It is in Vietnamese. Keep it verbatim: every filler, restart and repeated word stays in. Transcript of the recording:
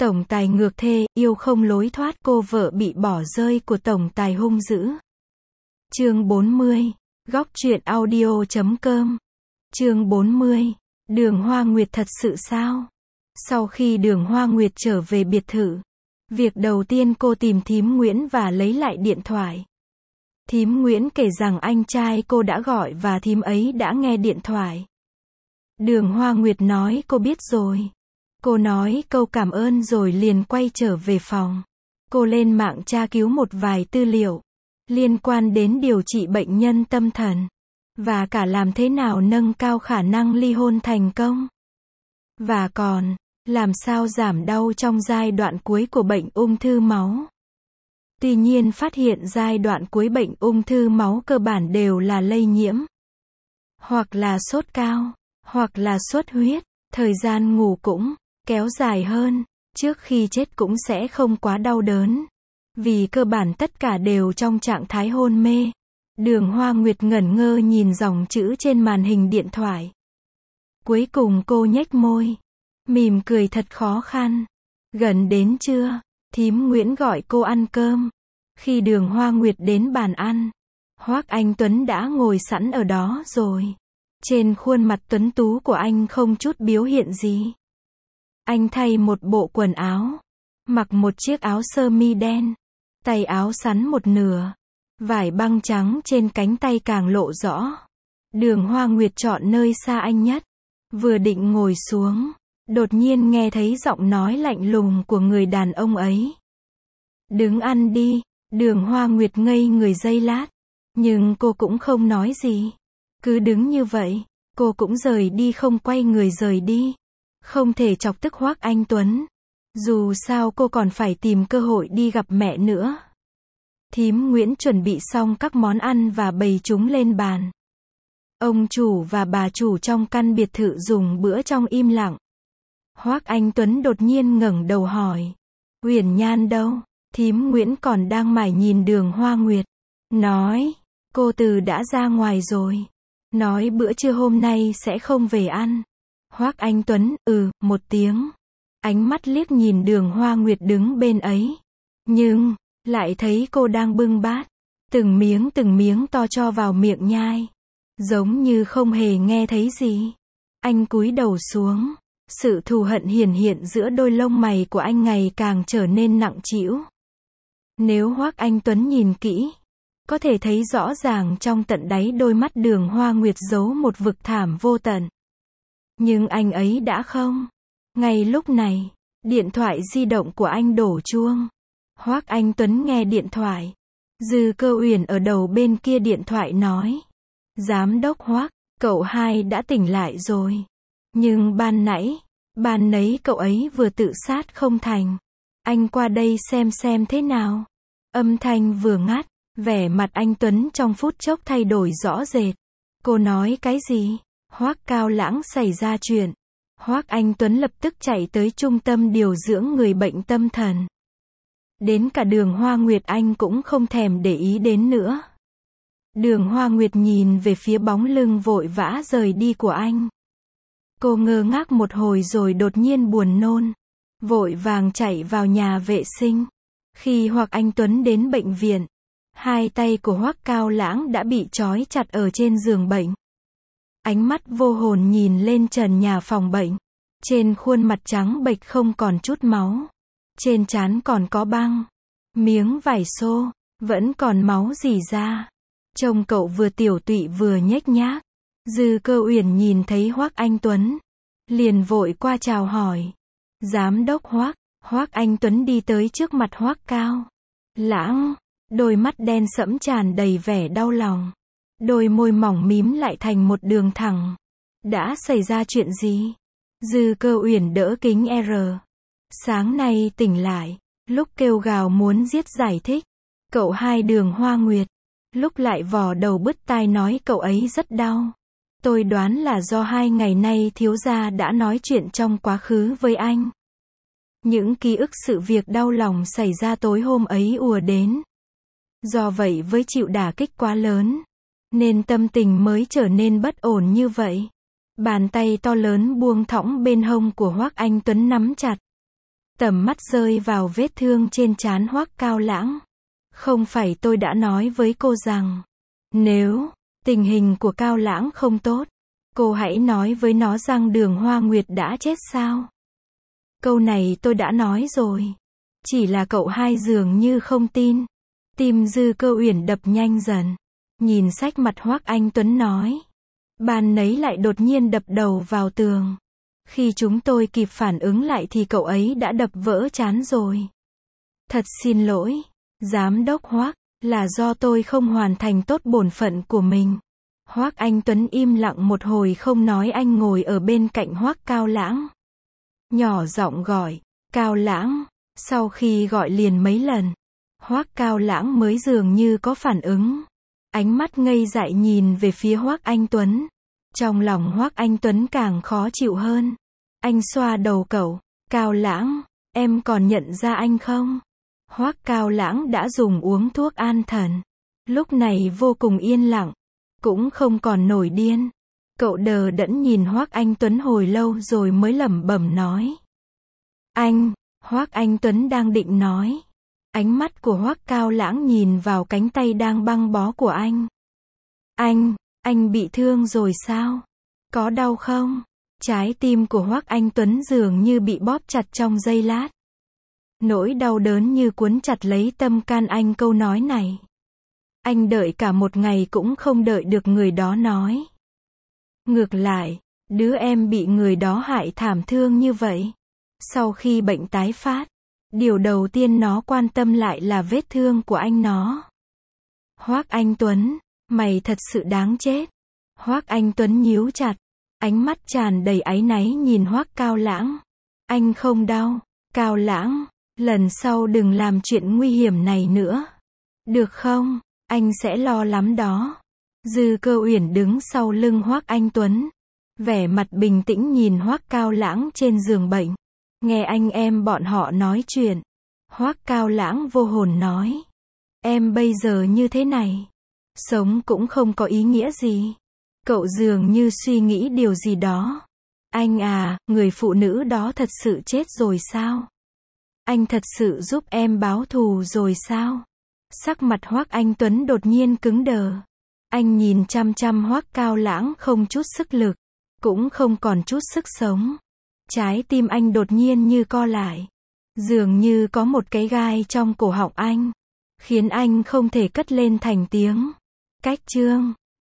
Tổng tài ngược thê, yêu không lối thoát, cô vợ bị bỏ rơi của tổng tài hung dữ. Chương bốn mươi. Góc truyện audio chấm com. Chương bốn mươi. Đường Hoa Nguyệt thật sự sao? Sau khi Đường Hoa Nguyệt trở về biệt thự, việc đầu tiên cô tìm thím Nguyễn và lấy lại điện thoại. Thím Nguyễn kể rằng anh trai cô đã gọi và thím ấy đã nghe điện thoại. Đường Hoa Nguyệt nói cô biết rồi. Cô nói câu cảm ơn rồi liền quay trở về phòng. Cô lên mạng tra cứu một vài tư liệu liên quan đến điều trị bệnh nhân tâm thần và cả làm thế nào nâng cao khả năng ly hôn thành công. Và còn, làm sao giảm đau trong giai đoạn cuối của bệnh ung thư máu. Tuy nhiên phát hiện giai đoạn cuối bệnh ung thư máu cơ bản đều là lây nhiễm, hoặc là sốt cao, hoặc là xuất huyết, thời gian ngủ cũng kéo dài hơn, trước khi chết cũng sẽ không quá đau đớn, vì cơ bản tất cả đều trong trạng thái hôn mê. Đường Hoa Nguyệt ngẩn ngơ nhìn dòng chữ trên màn hình điện thoại. Cuối cùng cô nhếch môi, mỉm cười thật khó khăn. Gần đến trưa, thím Nguyễn gọi cô ăn cơm. Khi Đường Hoa Nguyệt đến bàn ăn, Hoắc Anh Tuấn đã ngồi sẵn ở đó rồi. Trên khuôn mặt tuấn tú của anh không chút biểu hiện gì. Anh thay một bộ quần áo, mặc một chiếc áo sơ mi đen, tay áo xắn một nửa, vải băng trắng trên cánh tay càng lộ rõ. Đường Hoa Nguyệt chọn nơi xa anh nhất, vừa định ngồi xuống, đột nhiên nghe thấy giọng nói lạnh lùng của người đàn ông ấy. Đứng ăn đi. Đường Hoa Nguyệt ngây người giây lát, nhưng cô cũng không nói gì. Cứ đứng như vậy, cô cũng rời đi không quay người rời đi. Không thể chọc tức Hoắc Anh Tuấn. Dù sao cô còn phải tìm cơ hội đi gặp mẹ nữa. Thím Nguyễn chuẩn bị xong các món ăn và bày chúng lên bàn. Ông chủ và bà chủ trong căn biệt thự dùng bữa trong im lặng. Hoắc Anh Tuấn đột nhiên ngẩng đầu hỏi. Uyển Nhan đâu? Thím Nguyễn còn đang mải nhìn Đường Hoa Nguyệt. Nói, cô từ đã ra ngoài rồi. Nói bữa trưa hôm nay sẽ không về ăn. Hoắc Anh Tuấn, ừ, một tiếng. Ánh mắt liếc nhìn Đường Hoa Nguyệt đứng bên ấy. Nhưng, lại thấy cô đang bưng bát. Từng miếng từng miếng to cho vào miệng nhai. Giống như không hề nghe thấy gì. Anh cúi đầu xuống. Sự thù hận hiển hiện giữa đôi lông mày của anh ngày càng trở nên nặng trĩu. Nếu Hoắc Anh Tuấn nhìn kỹ, có thể thấy rõ ràng trong tận đáy đôi mắt Đường Hoa Nguyệt giấu một vực thẳm vô tận. Nhưng anh ấy đã không. Ngay lúc này, điện thoại di động của anh đổ chuông. Hoắc Anh Tuấn nghe điện thoại. Dư Cơ Uyển ở đầu bên kia điện thoại nói. Giám đốc Hoắc, cậu hai đã tỉnh lại rồi. Nhưng ban nãy, ban nấy cậu ấy vừa tự sát không thành. Anh qua đây xem xem thế nào. Âm thanh vừa ngắt, vẻ mặt anh Tuấn trong phút chốc thay đổi rõ rệt. Cô nói cái gì? Hoắc Cao Lãng xảy ra chuyện. Hoắc Anh Tuấn lập tức chạy tới trung tâm điều dưỡng người bệnh tâm thần. Đến cả Đường Hoa Nguyệt anh cũng không thèm để ý đến nữa. Đường Hoa Nguyệt nhìn về phía bóng lưng vội vã rời đi của anh. Cô ngơ ngác một hồi rồi đột nhiên buồn nôn. Vội vàng chạy vào nhà vệ sinh. Khi Hoắc Anh Tuấn đến bệnh viện, hai tay của Hoắc Cao Lãng đã bị trói chặt ở trên giường bệnh. Ánh mắt vô hồn nhìn lên trần nhà phòng bệnh. Trên khuôn mặt trắng bệch không còn chút máu. Trên trán còn có băng. Miếng vải xô, vẫn còn máu rỉ ra. Trông cậu vừa tiểu tụy vừa nhếch nhác. Dư Cơ Uyển nhìn thấy Hoắc Anh Tuấn, liền vội qua chào hỏi. Giám đốc Hoắc. Hoắc Anh Tuấn đi tới trước mặt Hoắc Cao Lãng, đôi mắt đen sẫm tràn đầy vẻ đau lòng. Đôi môi mỏng mím lại thành một đường thẳng. Đã xảy ra chuyện gì? Dư Cơ Uyển đỡ kính R. Sáng nay tỉnh lại, lúc kêu gào muốn giết giải thích. Cậu hai Đường Hoa Nguyệt, lúc lại vò đầu bứt tai nói cậu ấy rất đau. Tôi đoán là do hai ngày nay thiếu gia đã nói chuyện trong quá khứ với anh. Những ký ức sự việc đau lòng xảy ra tối hôm ấy ùa đến. Do vậy với chịu đả kích quá lớn, nên tâm tình mới trở nên bất ổn như vậy. Bàn tay to lớn buông thõng bên hông của Hoắc Anh Tuấn nắm chặt. Tầm mắt rơi vào vết thương trên trán Hoắc Cao Lãng. Không phải tôi đã nói với cô rằng, nếu tình hình của Cao Lãng không tốt, cô hãy nói với nó rằng Đường Hoa Nguyệt đã chết sao? Câu này tôi đã nói rồi. Chỉ là cậu hai dường như không tin. Tim Dư Cơ Uyển đập nhanh dần. Nhìn sách mặt Hoắc Anh Tuấn nói. Ban nấy lại đột nhiên đập đầu vào tường. Khi chúng tôi kịp phản ứng lại thì cậu ấy đã đập vỡ trán rồi. Thật xin lỗi, Giám đốc Hoắc, là do tôi không hoàn thành tốt bổn phận của mình. Hoắc Anh Tuấn im lặng một hồi không nói. Anh ngồi ở bên cạnh Hoắc Cao Lãng. Nhỏ giọng gọi, Cao Lãng. Sau khi gọi liền mấy lần, Hoắc Cao Lãng mới dường như có phản ứng. Ánh mắt ngây dại nhìn về phía Hoắc Anh Tuấn. Trong lòng Hoắc Anh Tuấn càng khó chịu hơn. Anh xoa đầu cậu, Cao Lãng, em còn nhận ra anh không? Hoắc Cao Lãng đã dùng uống thuốc an thần. Lúc này vô cùng yên lặng, cũng không còn nổi điên. Cậu đờ đẫn nhìn Hoắc Anh Tuấn hồi lâu rồi mới lẩm bẩm nói. Anh, Hoắc Anh Tuấn đang định nói. Ánh mắt của Hoắc Cao Lãng nhìn vào cánh tay đang băng bó của anh. Anh, anh bị thương rồi sao? Có đau không? Trái tim của Hoắc Anh Tuấn dường như bị bóp chặt trong giây lát. Nỗi đau đớn như cuốn chặt lấy tâm can anh câu nói này. Anh đợi cả một ngày cũng không đợi được người đó nói. Ngược lại, đứa em bị người đó hại thảm thương như vậy. Sau khi bệnh tái phát, điều đầu tiên nó quan tâm lại là vết thương của anh nó. Hoắc Anh Tuấn, mày thật sự đáng chết. Hoắc Anh Tuấn nhíu chặt, ánh mắt tràn đầy áy náy nhìn Hoắc Cao Lãng. Anh không đau, Cao Lãng, lần sau đừng làm chuyện nguy hiểm này nữa. Được không? Anh sẽ lo lắm đó. Dư Cơ Uyển đứng sau lưng Hoắc Anh Tuấn, vẻ mặt bình tĩnh nhìn Hoắc Cao Lãng trên giường bệnh. Nghe anh em bọn họ nói chuyện. Hoắc Cao Lãng vô hồn nói. Em bây giờ như thế này, sống cũng không có ý nghĩa gì. Cậu dường như suy nghĩ điều gì đó. Anh à, người phụ nữ đó thật sự chết rồi sao? Anh thật sự giúp em báo thù rồi sao? Sắc mặt Hoắc Anh Tuấn đột nhiên cứng đờ. Anh nhìn chăm chăm Hoắc Cao Lãng không chút sức lực, cũng không còn chút sức sống. Trái tim anh đột nhiên như co lại. Dường như có một cái gai trong cổ họng anh, khiến anh không thể cất lên thành tiếng. Cách chương